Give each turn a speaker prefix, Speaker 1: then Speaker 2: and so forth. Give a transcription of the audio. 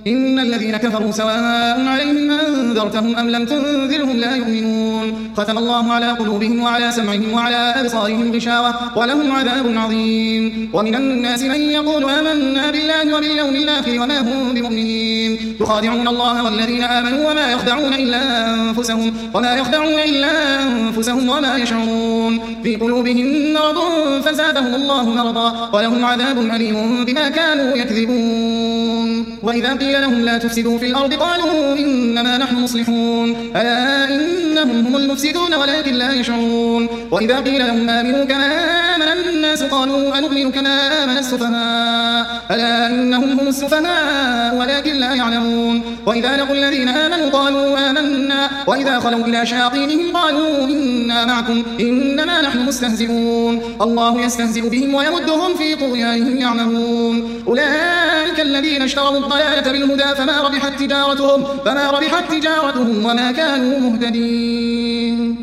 Speaker 1: إن الذين كفروا سواء عليهم أنذرتهم أم لم تنذرهم لا يؤمنون ختم الله على قلوبهم وعلى سمعهم وعلى أبصارهم غشاوة ولهم عذاب عظيم ومن الناس من يقول آمنا بالله وباليوم الآخر وما هم بمؤمنين يخادعون الله والذين آمنوا وما يخدعون إلا أنفسهم وما يشعرون في قلوبهم مرض فزادهم الله مرضا ولهم عذاب أليم بما كانوا يكذبون وإذا قيل لهم لا تفسدوا في الأرض قالوا إنما نحن مصلحون ألا إنهم هم المفسدون ولكن لا يشعرون وإذا قيل لهم آمنوا كما آمن الناس قالوا أنؤمن كما آمن السفهاء ألا إنهم هم السفهاء ولكن لا يعلمون وإذا لقوا الذين آمنوا قالوا آمنا وإذا خلوا إلى شياطينهم قالوا إنا معكم إنما نحن مستهزئون الله يستهزئ بهم ويمدهم في طغيانهم يعمهون أولئك الذين اشتروا الضلالة بالهدى فما ربحت تجارتهم وما كانوا مهتدين.